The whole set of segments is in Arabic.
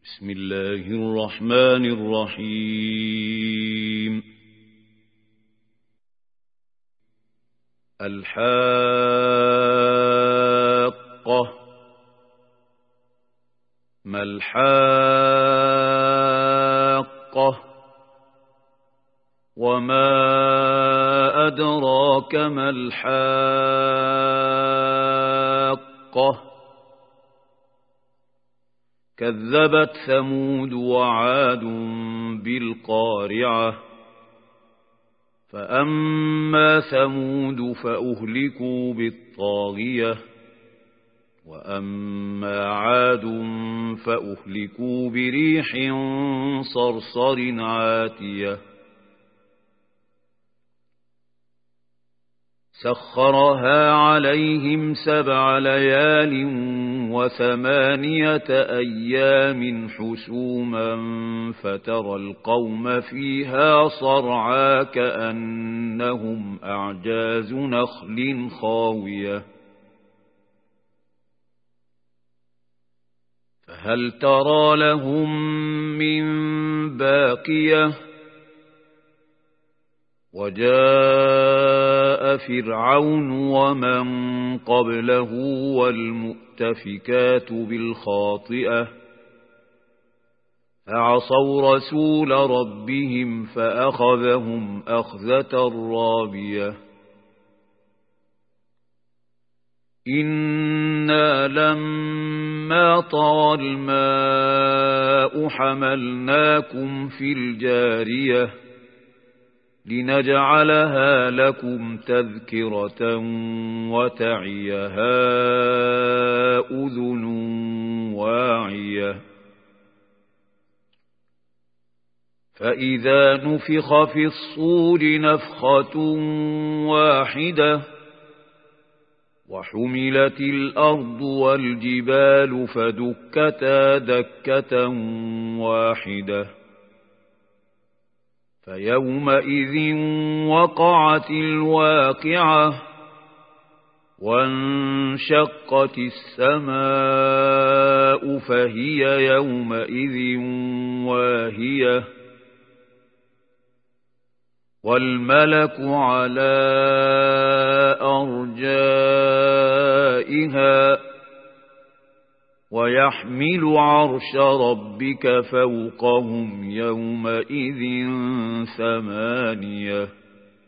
بسم الله الرحمن الرحيم. الحاقة. ما الحاقة؟ وما أدراك ما الحاقة؟ كذبت ثمود وعاد بالقارعة. فأما ثمود فأهلكوا بالطاغية، وأما عاد فأهلكوا بريح صرصر عاتية سخرها عليهم 7 ليال و8 أيام حسوما فترى القوم فيها صرعى كأنهم أعجاز نخل خاوية فهل ترى لهم من باقية؟ وجاء فرعون ومن قبله والمؤتفكات بالخاطئة فعصوا رسول ربهم فأخذهم أخذة رابية. إنا لما طغى الماء حملناكم في الجارية لنجعلها لكم تذكرة وتعيها أذن واعية. فإذا نفخ في الصور نفخة واحدة وحملت الأرض والجبال فدكتا دكة واحدة فيومئذ وقعت الواقعة وانشقت السماء فهي يومئذ واهية والملك على أرجائها ويحمل عرش ربك فوقهم يومئذ 8.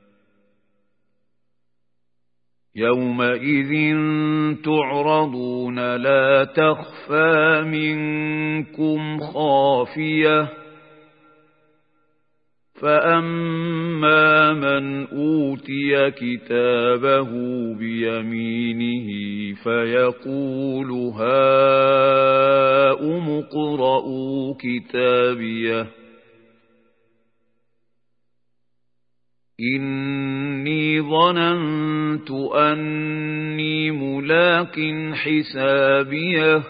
يومئذ تعرضون لا تخفى منكم خافية فأما من أوتي كتابه بيمينه فيقول هاؤم اقرءوا كتابيه إني ظننت أني ملاق حسابيه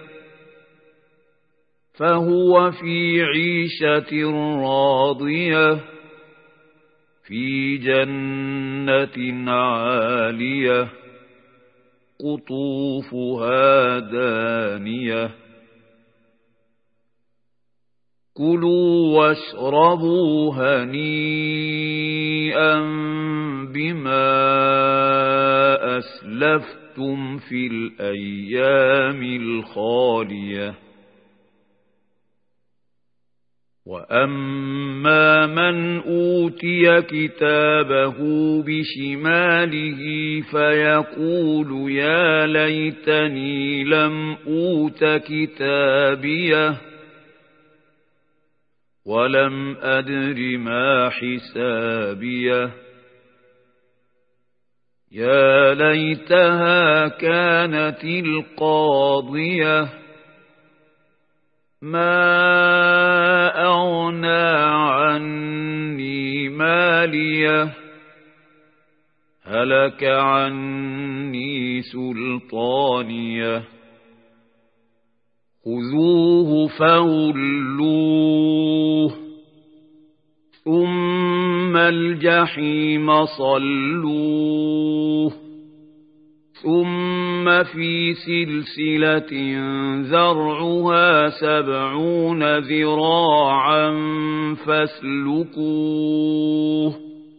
فهو في عيشة راضية في جنة عالية قطوفها دانية كلوا واشربوا هنيئا بما أسلفتم في الأيام الخالية. وأما من أوتي كتابه بشماله فيقول يا ليتني لم أوت كتابيه ولم أدر ما حسابيه يا ليتها كانت القاضية ما أغنى عني ماليه هلك عني سلطانيه خذوه فغلوه ثم الجحيم صلوه ثم في سلسلة ذرعها 70 ذراعا فاسلكوه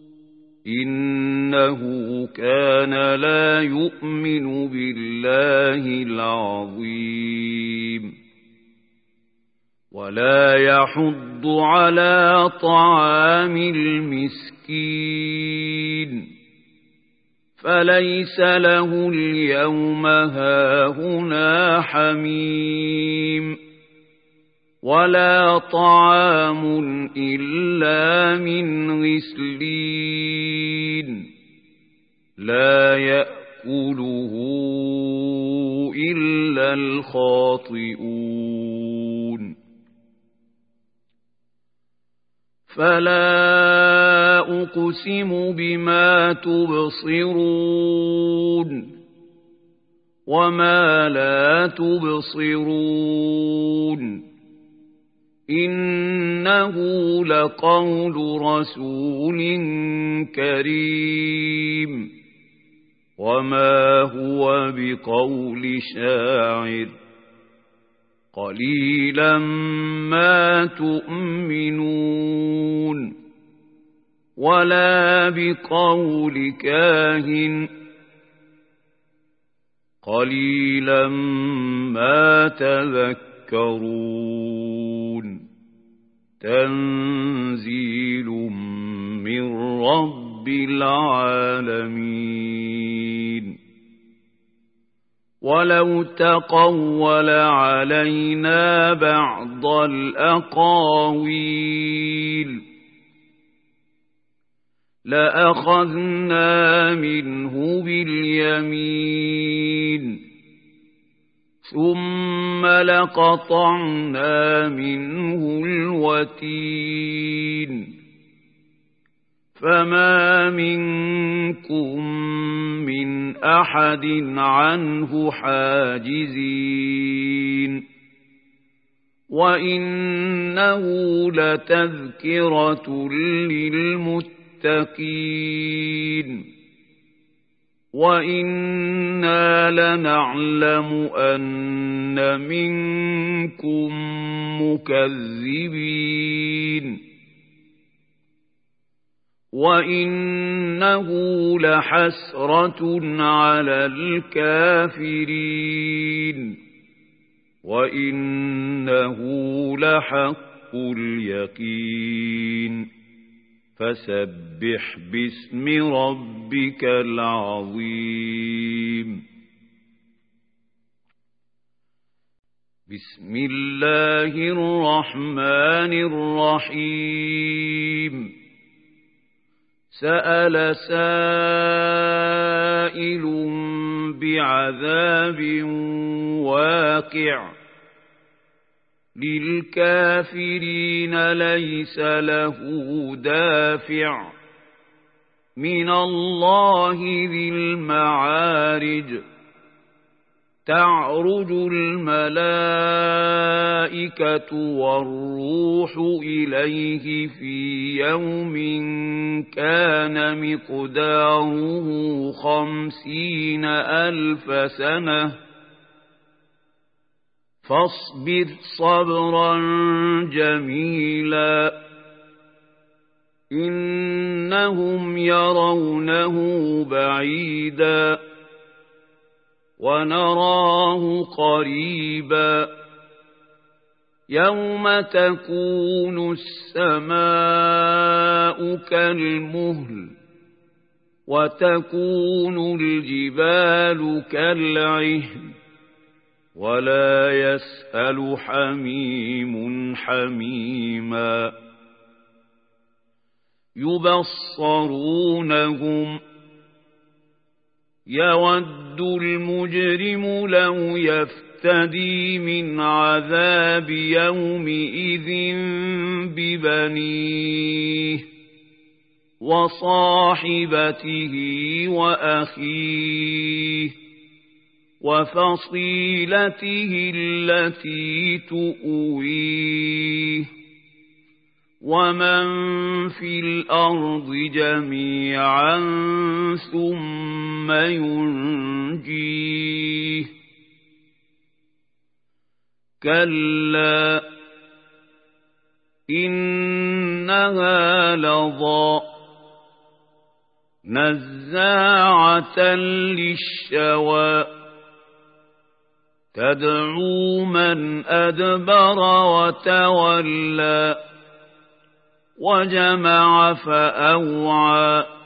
إنه كان لا يؤمن بالله العظيم ولا يحض على طعام المسكين فليس له اليوم هاهنا حميم ولا طعام إلا من غسلين لا يأكله إلا الخاطئون فلا أقسم بما تبصرون وما لا تبصرون إنه لقول رسول كريم وما هو بقول شاعر قليلا ما تؤمنون ولا بقول كاهن قليلا ما تذكرون تنزيل من رب العالمين ولو تقول علينا بعض الأقاويل لأخذنا منه باليمين ثم لقطعنا منه الوتين فما منكم من أحد عنه حاجزين وإنه لتذكرة للمتقين وإنا لنعلم أن منكم مكذبين وإنه لحسرة على الكافرين وإنه لحق اليقين فسبح باسم ربك العظيم بسم الله الرحمن الرحيم سأل سائل بعذاب واقع للكافرين ليس له دافع من الله ذي المعارج تعرج الملائكة والروح إليه في يوم كان مقداره 50,000 سنة فاصبر صبرا جميلا إنهم يرونه بعيدا ونراه قريبا يوم تكون السماء كالمهل وتكون الجبال كالعهن ولا يسأل حميم حميما يبصرونهم يود المجرم لو يفتدي من عذاب يومئذ ببنيه وصاحبته وأخيه وفصيلته التي تؤويه ومن في الأرض جميعا ثم ينجيه كلا إنها لظى نزاعة للشوى تدعو من أدبر وتولى وجمع فأوعى